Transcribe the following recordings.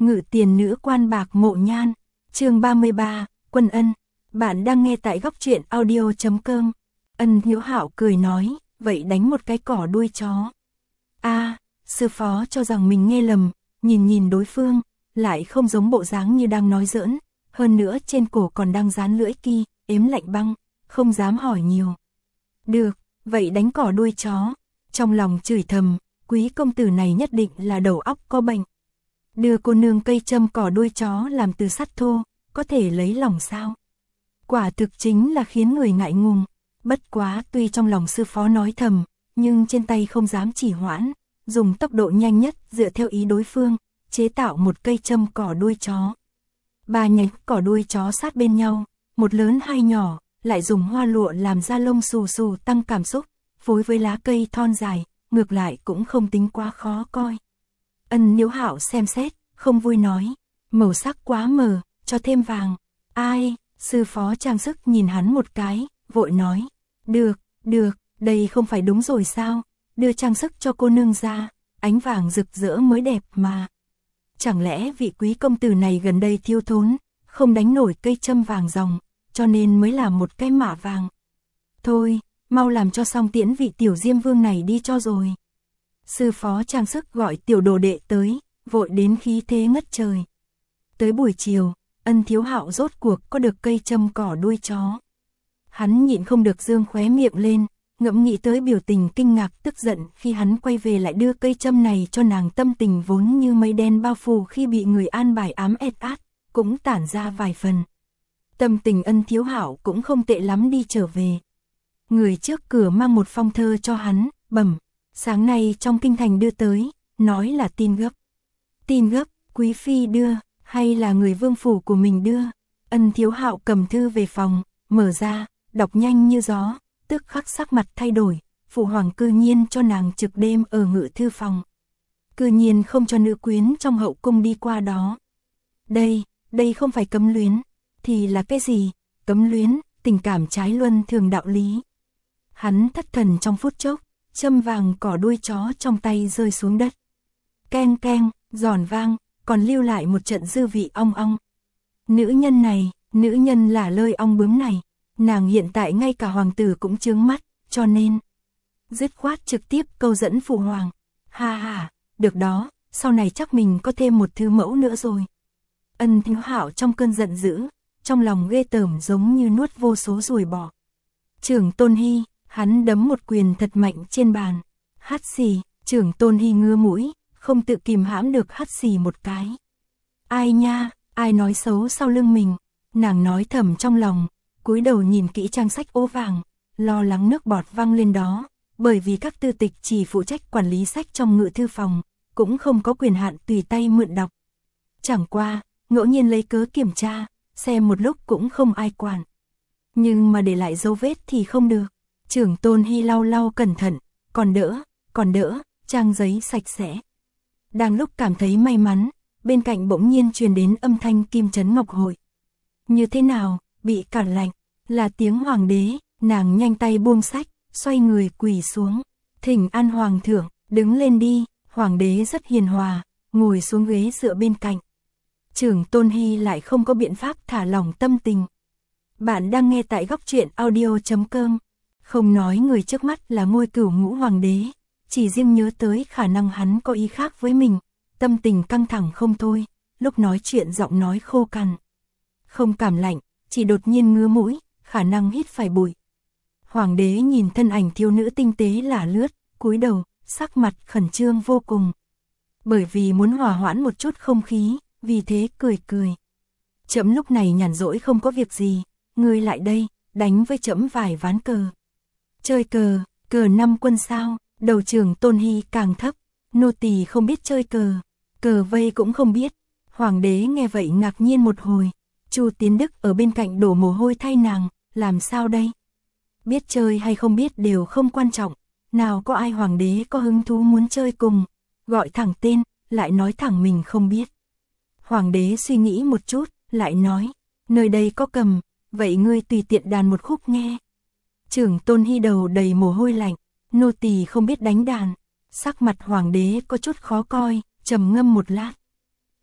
Ngự tiền nữ quan bạc mộ nhan, chương 33, Quân Ân. Bạn đang nghe tại góc truyện audio.com. Ân Hiếu Hạo cười nói, vậy đánh một cái cỏ đuôi chó. Sư phó cho rằng mình nghe lầm, nhìn đối phương, lại không giống bộ dáng như đang nói giỡn, hơn nữa trên cổ còn đang dán lưỡi ki, ếm lạnh băng, không dám hỏi nhiều. Được, vậy đánh cỏ đuôi chó. Trong lòng chửi thầm, quý công tử này nhất định là đầu óc có bệnh. Đưa cô nương cây châm cỏ đuôi chó làm từ sắt thô, có thể lấy lòng sao? Quả thực chính là khiến người ngại ngùng. Bất quá tuy trong lòng sư phó nói thầm, nhưng trên tay không dám chỉ hoãn, dùng tốc độ nhanh nhất dựa theo ý đối phương, chế tạo một cây châm cỏ đuôi chó. 3 nhánh cỏ đuôi chó sát bên nhau, một lớn hai nhỏ, lại dùng hoa lụa làm da lông xù xù tăng cảm xúc, phối với lá cây thon dài, ngược lại cũng không tính quá khó coi. Ân Hiếu Hạo xem xét, không vui nói, màu sắc quá mờ, cho thêm vàng. Ai? Sư phó trang sức nhìn hắn một cái, vội nói, được, đây không phải đúng rồi sao, đưa trang sức cho cô nương ra, ánh vàng rực rỡ mới đẹp mà. Chẳng lẽ vị quý công tử này gần đây thiếu thốn, không đánh nổi cây châm vàng ròng, cho nên mới làm một cái mạ vàng. Thôi, mau làm cho xong tiễn vị tiểu diêm vương này đi cho rồi. Sư phó trang sức gọi tiểu đồ đệ tới, vội đến khí thế ngất trời. Tới buổi chiều, Ân Hiếu Hạo rốt cuộc có được cây châm cỏ đuôi chó. Hắn nhịn không được dương khóe miệng lên, ngẫm nghĩ tới biểu tình kinh ngạc tức giận khi hắn quay về lại đưa cây châm này cho nàng, tâm tình vốn như mây đen bao phủ khi bị người an bài ám ét át, cũng tản ra vài phần. Tâm tình Ân Hiếu Hạo cũng không tệ lắm đi trở về. Người trước cửa mang một phong thơ cho hắn, bẩm, sáng nay trong kinh thành đưa tới, nói là tin gấp. Tin gấp, quý phi đưa, hay là người vương phủ của mình đưa? Ân Hiếu Hạo cầm thư về phòng, mở ra, đọc nhanh như gió, tức khắc sắc mặt thay đổi, phụ hoàng cư nhiên cho nàng trực đêm ở ngự thư phòng. Cư nhiên không cho nữ quyến trong hậu cung đi qua đó. Đây không phải cấm luyến, thì là cái gì? Cấm luyến, tình cảm trái luân thường đạo lý. Hắn thất thần trong phút chốc, châm vàng cỏ đuôi chó trong tay rơi xuống đất. Keng keng, giòn vang, còn lưu lại một trận dư vị ong ong. Nữ nhân là lơi ong bướm này, nàng hiện tại ngay cả hoàng tử cũng chướng mắt, cho nên dứt khoát trực tiếp câu dẫn phụ hoàng. Ha, được đó, sau này chắc mình có thêm một thư mẫu nữa rồi. Ân Hiếu Hạo trong cơn giận dữ, trong lòng ghê tởm giống như nuốt vô số ruồi bọ. Trưởng Tôn Hy, hắn đấm một quyền thật mạnh trên bàn. Hắt xì, Trưởng Tôn Hy ngứa mũi, không tự kìm hãm được hắt xì một cái. Ai nha, ai nói xấu sau lưng mình? Nàng nói thầm trong lòng, cúi đầu nhìn kỹ trang sách ố vàng, lo lắng nước bọt văng lên đó, bởi vì các tư tịch chỉ phụ trách quản lý sách trong ngự thư phòng, cũng không có quyền hạn tùy tay mượn đọc. Chẳng qua, ngẫu nhiên lấy cớ kiểm tra, xem một lúc cũng không ai quản. Nhưng mà để lại dấu vết thì không được. Trưởng Tôn Hy lau cẩn thận, còn đỡ, trang giấy sạch sẽ. Đang lúc cảm thấy may mắn, bên cạnh bỗng nhiên truyền đến âm thanh Kim Trấn Ngọc Hội. Như thế nào, bị cản lạnh, là tiếng hoàng đế, nàng nhanh tay buông sách, xoay người quỳ xuống. Thỉnh an hoàng thượng, đứng lên đi, hoàng đế rất hiền hòa, ngồi xuống ghế dựa bên cạnh. Trưởng Tôn Hy lại không có biện pháp thả lỏng tâm tình. Bạn đang nghe tại góc truyện audio.com. Không nói người trước mắt là Ngôi Cửu Ngũ hoàng đế, chỉ riêng nhớ tới khả năng hắn có ý khác với mình, tâm tình căng thẳng không thôi, lúc nói chuyện giọng nói khô cằn. Không cảm lạnh, chỉ đột nhiên ngứa mũi, khả năng hít phải bụi. Hoàng đế nhìn thân ảnh thiếu nữ tinh tế lả lướt, cúi đầu, sắc mặt khẩn trương vô cùng. Bởi vì muốn hòa hoãn một chút không khí, vì thế cười. Trẫm lúc này nhàn rỗi không có việc gì, ngươi lại đây, đánh với trẫm vài ván cờ. Chơi cờ 5 quân sao? Đầu Trưởng Tôn Hy càng thấp, nô tỳ không biết chơi cờ vây cũng không biết. Hoàng đế nghe vậy ngạc nhiên một hồi. Chu Tiến Đức ở bên cạnh đổ mồ hôi thay nàng, làm sao đây? Biết chơi hay không biết đều không quan trọng, nào có ai hoàng đế có hứng thú muốn chơi cùng, gọi thẳng tên, lại nói thẳng mình không biết. Hoàng đế suy nghĩ một chút, lại nói, nơi đây có cầm, vậy ngươi tùy tiện đàn một khúc nghe. Trưởng Tôn Hy đầu đầy mồ hôi lạnh, nô tỳ không biết đánh đàn. Sắc mặt hoàng đế có chút khó coi, trầm ngâm một lát.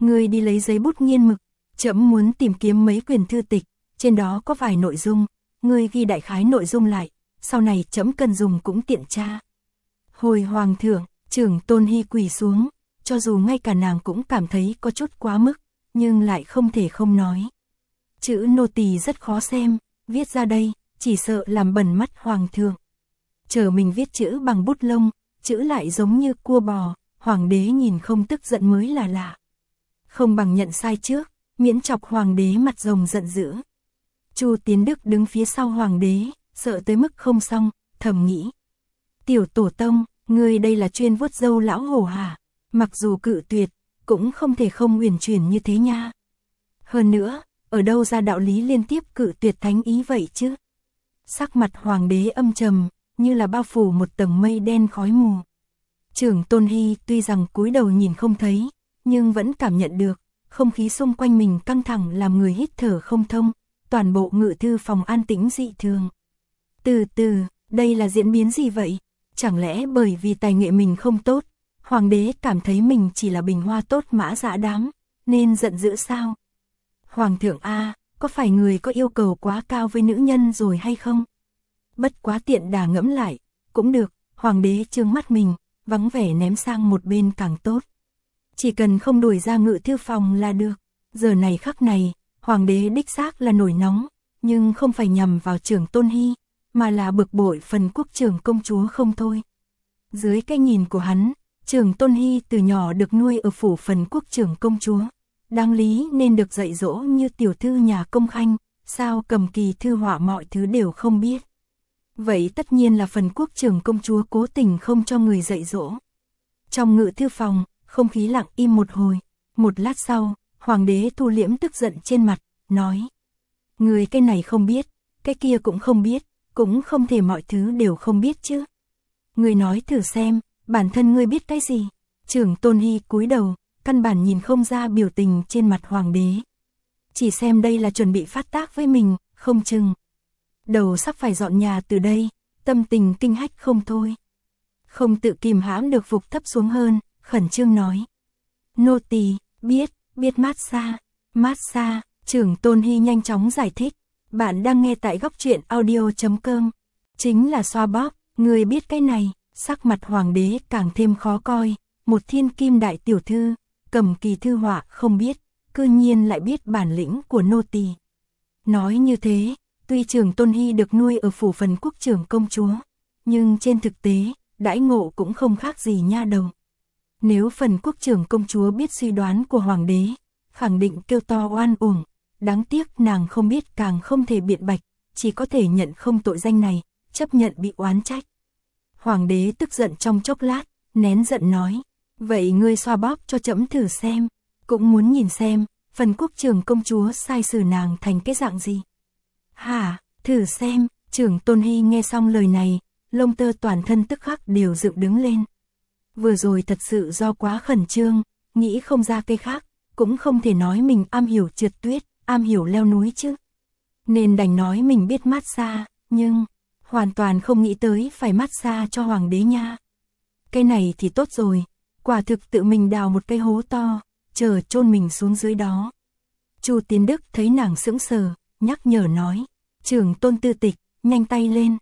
ngươi đi lấy giấy bút nghiên mực, trẫm muốn tìm kiếm mấy quyển thư tịch, trên đó có vài nội dung, ngươi ghi đại khái nội dung lại, sau này trẫm cần dùng cũng tiện tra. Hồi hoàng thượng, Trưởng Tôn Hy quỳ xuống, cho dù ngay cả nàng cũng cảm thấy có chút quá mức, nhưng lại không thể không nói. Chữ nô tỳ rất khó xem, viết ra đây, chỉ sợ làm bẩn mắt hoàng thượng. Chờ mình viết chữ bằng bút lông, chữ lại giống như cua bò, hoàng đế nhìn không tức giận mới là lạ. Không bằng nhận sai trước, miễn chọc hoàng đế mặt rồng giận dữ. Chu Tiến Đức đứng phía sau hoàng đế, sợ tới mức không xong, thầm nghĩ. Tiểu tổ tông, ngươi đây là chuyên vuốt râu lão hổ hả? Mặc dù cự tuyệt, cũng không thể không uyển chuyển như thế nha. Hơn nữa, ở đâu ra đạo lý liên tiếp cự tuyệt thánh ý vậy chứ? Sắc mặt hoàng đế âm trầm, như là bao phủ một tầng mây đen khói mù. Trưởng Tôn Hy tuy rằng cúi đầu nhìn không thấy, nhưng vẫn cảm nhận được, không khí xung quanh mình căng thẳng làm người hít thở không thông, toàn bộ ngự thư phòng an tĩnh dị thường. Từ từ, đây là diễn biến gì vậy? Chẳng lẽ bởi vì tài nghệ mình không tốt, hoàng đế cảm thấy mình chỉ là bình hoa tốt mã dã đám, nên giận dữ sao? Hoàng thượng a, có phải người có yêu cầu quá cao với nữ nhân rồi hay không? Bất quá tiện đà ngẫm lại, cũng được, hoàng đế trương mắt mình, vắng vẻ ném sang một bên càng tốt. Chỉ cần không đuổi ra ngự thư phòng là được. Giờ này khắc này, hoàng đế đích xác là nổi nóng, nhưng không phải nhằm vào Trưởng Tôn Hy, mà là bực bội phần quốc trưởng công chúa không thôi. Dưới cái nhìn của hắn, Trưởng Tôn Hy từ nhỏ được nuôi ở phủ phần quốc trưởng công chúa, đáng lý nên được dạy dỗ như tiểu thư nhà công khanh, sao cầm kỳ thư họa mọi thứ đều không biết. Vậy tất nhiên là phần quốc trưởng công chúa cố tình không cho người dạy dỗ. Trong ngự thư phòng, không khí lặng im một hồi, một lát sau, hoàng đế thu liễm tức giận trên mặt, nói. Người cái này không biết, cái kia cũng không biết, cũng không thể mọi thứ đều không biết chứ. Người nói thử xem, bản thân ngươi biết cái gì? Trưởng Tôn Hy cúi đầu, căn bản nhìn không ra biểu tình trên mặt hoàng đế. Chỉ xem đây là chuẩn bị phát tác với mình, không chừng. Đầu sắp phải dọn nhà từ đây, tâm tình kinh hách không thôi. Không tự kìm hãm được phục thấp xuống hơn, khẩn trương nói. Nô tỳ biết massage, Trưởng Tôn Hy nhanh chóng giải thích. Bạn đang nghe tại góc truyện audio.com. Chính là xoa bóp, người biết cái này, sắc mặt hoàng đế càng thêm khó coi. Một thiên kim đại tiểu thư, cầm kỳ thư họa không biết, cư nhiên lại biết bản lĩnh của nô tỳ. Nói như thế, tuy Trưởng Tôn Hy được nuôi ở phủ phần quốc trưởng công chúa, nhưng trên thực tế, đãi ngộ cũng không khác gì nha đầu. Nếu phần quốc trưởng công chúa biết suy đoán của hoàng đế, khẳng định kêu to oan uổng, đáng tiếc nàng không biết càng không thể biện bạch, chỉ có thể nhận không tội danh này, chấp nhận bị oán trách. Hoàng đế tức giận trong chốc lát, nén giận nói, vậy ngươi xoa bóp cho trẫm thử xem, cũng muốn nhìn xem, phần quốc trưởng công chúa sai xử nàng thành cái dạng gì. Hả, thử xem, Trưởng Tôn Hy nghe xong lời này, lông tơ toàn thân tức khắc đều dựng đứng lên. Vừa rồi thật sự do quá khẩn trương, nghĩ không ra cây khác, cũng không thể nói mình am hiểu trượt tuyết, am hiểu leo núi chứ. Nên đành nói mình biết massage, nhưng hoàn toàn không nghĩ tới phải massage cho hoàng đế nha. Cái này thì tốt rồi, quả thực tự mình đào một cái hố to, chờ chôn mình xuống dưới đó. Chu Tiến Đức thấy nàng sững sờ, nhắc nhở nói, Trưởng Tôn tư tịch, nhanh tay lên,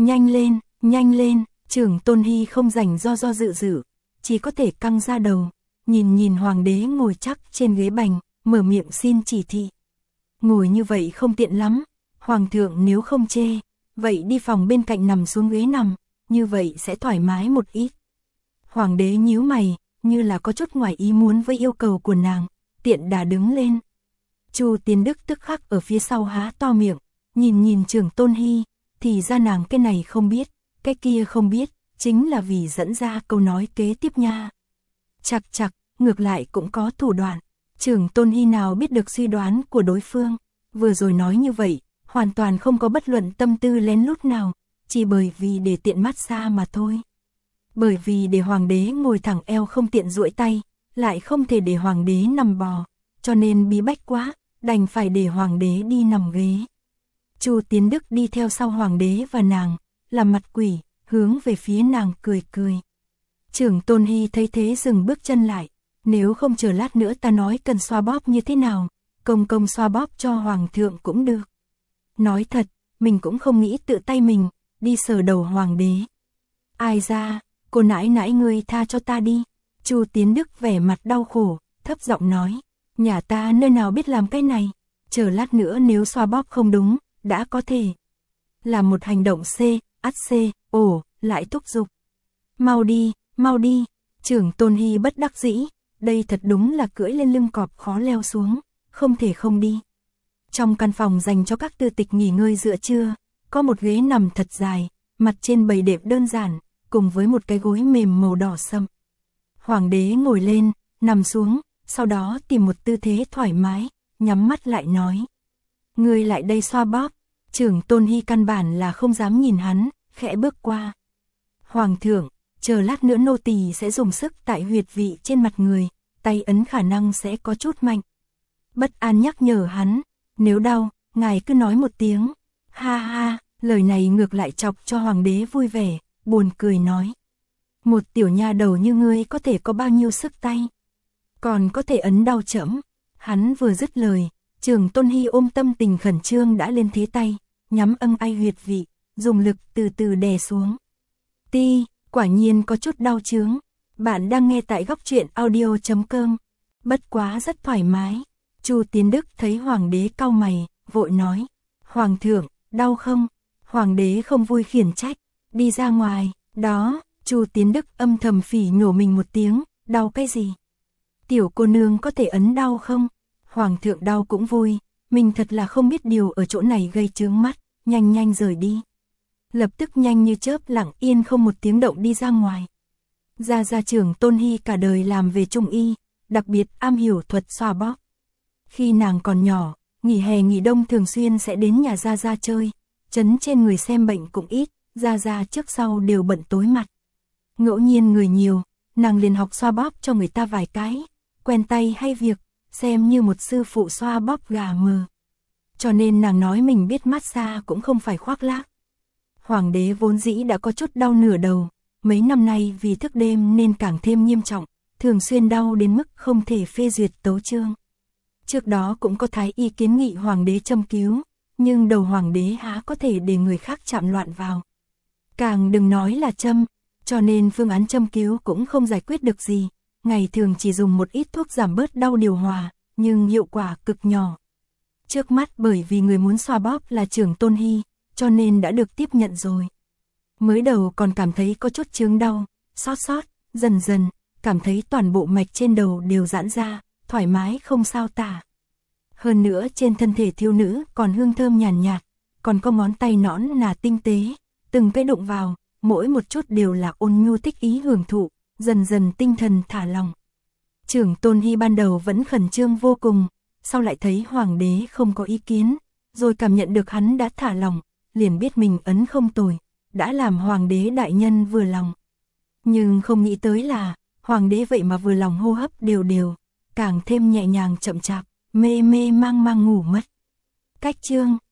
nhanh lên. Trưởng Tôn Hy không rảnh do dự, chỉ có thể căng ra đầu, nhìn hoàng đế ngồi chắc trên ghế bành, mở miệng xin chỉ thị. Ngồi như vậy không tiện lắm, hoàng thượng nếu không chê, vậy đi phòng bên cạnh nằm xuống ghế nằm, như vậy sẽ thoải mái một ít. Hoàng đế nhíu mày, như là có chút ngoài ý muốn với yêu cầu của nàng, tiện đà đứng lên. Chu Tiến Đức tức khắc ở phía sau há to miệng, nhìn Trưởng Tôn Hy, thì ra nàng cái này không biết, cái kia không biết, chính là vì dẫn ra câu nói kế tiếp nha. Chặt, ngược lại cũng có thủ đoạn. Trưởng Tôn Hy nào biết được suy đoán của đối phương, vừa rồi nói như vậy, hoàn toàn không có bất luận tâm tư lén lút nào, chỉ bởi vì để tiện massage mà thôi. Bởi vì để hoàng đế ngồi thẳng eo không tiện duỗi tay, lại không thể để hoàng đế nằm bò, cho nên bí bách quá, đành phải để hoàng đế đi nằm ghế. Chu Tiến Đức đi theo sau hoàng đế và nàng, làm mặt quỷ, hướng về phía nàng cười. Trưởng Tôn Hy thấy thế dừng bước chân lại, Nếu không chờ lát nữa ta nói cần xoa bóp như thế nào, công công xoa bóp cho hoàng thượng cũng được. Nói thật, mình cũng không nghĩ tự tay mình, đi sờ đầu hoàng đế. Ai ra, cô nãi nãi ngươi tha cho ta đi. Chu Tiến Đức vẻ mặt đau khổ, thấp giọng nói, nhà ta nơi nào biết làm cái này, chờ lát nữa nếu xoa bóp không đúng, đã có thể là một hành động lại thúc giục. Mau đi, trưởng Tôn Hy bất đắc dĩ, đây thật đúng là cưỡi lên lưng cọp khó leo xuống, không thể không đi. Trong căn phòng dành cho các tư tịch nghỉ ngơi giữa trưa, có một ghế nằm thật dài, mặt trên bày đệm đơn giản, cùng với một cái gối mềm màu đỏ sậm. Hoàng đế ngồi lên, nằm xuống, sau đó tìm một tư thế thoải mái, nhắm mắt lại nói. Ngươi lại đây xoa bóp, trưởng Tôn Hy căn bản là không dám nhìn hắn, khẽ bước qua. Hoàng thượng, chờ lát nữa nô tỳ sẽ dùng sức tại huyệt vị trên mặt người, tay ấn khả năng sẽ có chút mạnh. Bất an nhắc nhở hắn, nếu đau, ngài cứ nói một tiếng. Ha ha, lời này ngược lại chọc cho hoàng đế vui vẻ, buồn cười nói. Một tiểu nha đầu như ngươi có thể có bao nhiêu sức tay, còn có thể ấn đau chẫm. Hắn vừa dứt lời, trưởng Tôn Hy ôm tâm tình khẩn trương đã lên thế tay, nhắm ai huyệt vị, dùng lực từ từ đè xuống. Ti, quả nhiên có chút đau chướng. Bạn đang nghe tại góc truyện audio.com. Bất quá rất thoải mái. Chu Tiến Đức thấy hoàng đế cau mày, vội nói. Hoàng thượng, đau không? Hoàng đế không vui khiển trách. Đi ra ngoài, đó, Chu Tiến Đức âm thầm phỉ nhổ mình một tiếng, đau cái gì? Tiểu cô nương có thể ấn đau không? Hoàng thượng đau cũng vui, mình thật là không biết điều ở chỗ này gây chướng mắt, nhanh rời đi. Lập tức nhanh như chớp lặng yên không một tiếng động đi ra ngoài. Gia trưởng Tôn Hy cả đời làm về trung y, đặc biệt am hiểu thuật xoa bóp. Khi nàng còn nhỏ, nghỉ hè nghỉ đông thường xuyên sẽ đến nhà Gia chơi, trấn trên người xem bệnh cũng ít, Gia trước sau đều bận tối mặt. Ngẫu nhiên người nhiều, nàng liền học xoa bóp cho người ta vài cái, quen tay hay việc, xem như một sư phụ xoa bóp gà mờ. Cho nên nàng nói mình biết massage cũng không phải khoác lác. Hoàng đế vốn dĩ đã có chút đau nửa đầu, mấy năm nay vì thức đêm nên càng thêm nghiêm trọng, thường xuyên đau đến mức không thể phê duyệt tấu chương. Trước đó cũng có thái y kiến nghị hoàng đế châm cứu, nhưng đầu hoàng đế há có thể để người khác chạm loạn vào. Càng đừng nói là châm, cho nên phương án châm cứu cũng không giải quyết được gì, ngày thường chỉ dùng một ít thuốc giảm bớt đau điều hòa, nhưng hiệu quả cực nhỏ. Trước mắt bởi vì người muốn xoa bóp là trưởng Tôn Hy, cho nên đã được tiếp nhận rồi. Mới đầu còn cảm thấy có chút chướng đau, xót, dần dần, cảm thấy toàn bộ mạch trên đầu đều giãn ra, thoải mái không sao tả. Hơn nữa trên thân thể thiếu nữ còn hương thơm nhàn nhạt, còn có ngón tay nõn nà tinh tế, từng cái đụng vào, mỗi một chút đều là ôn nhu thích ý hưởng thụ, dần dần tinh thần thả lòng. Trưởng Tôn Hy ban đầu vẫn khẩn trương vô cùng, sau lại thấy hoàng đế không có ý kiến, rồi cảm nhận được hắn đã thả lòng, liền biết mình ấn không tồi, đã làm hoàng đế đại nhân vừa lòng. Nhưng không nghĩ tới là, hoàng đế vậy mà vừa lòng hô hấp đều, càng thêm nhẹ nhàng chậm chạp, mê mang ngủ mất. Cách chương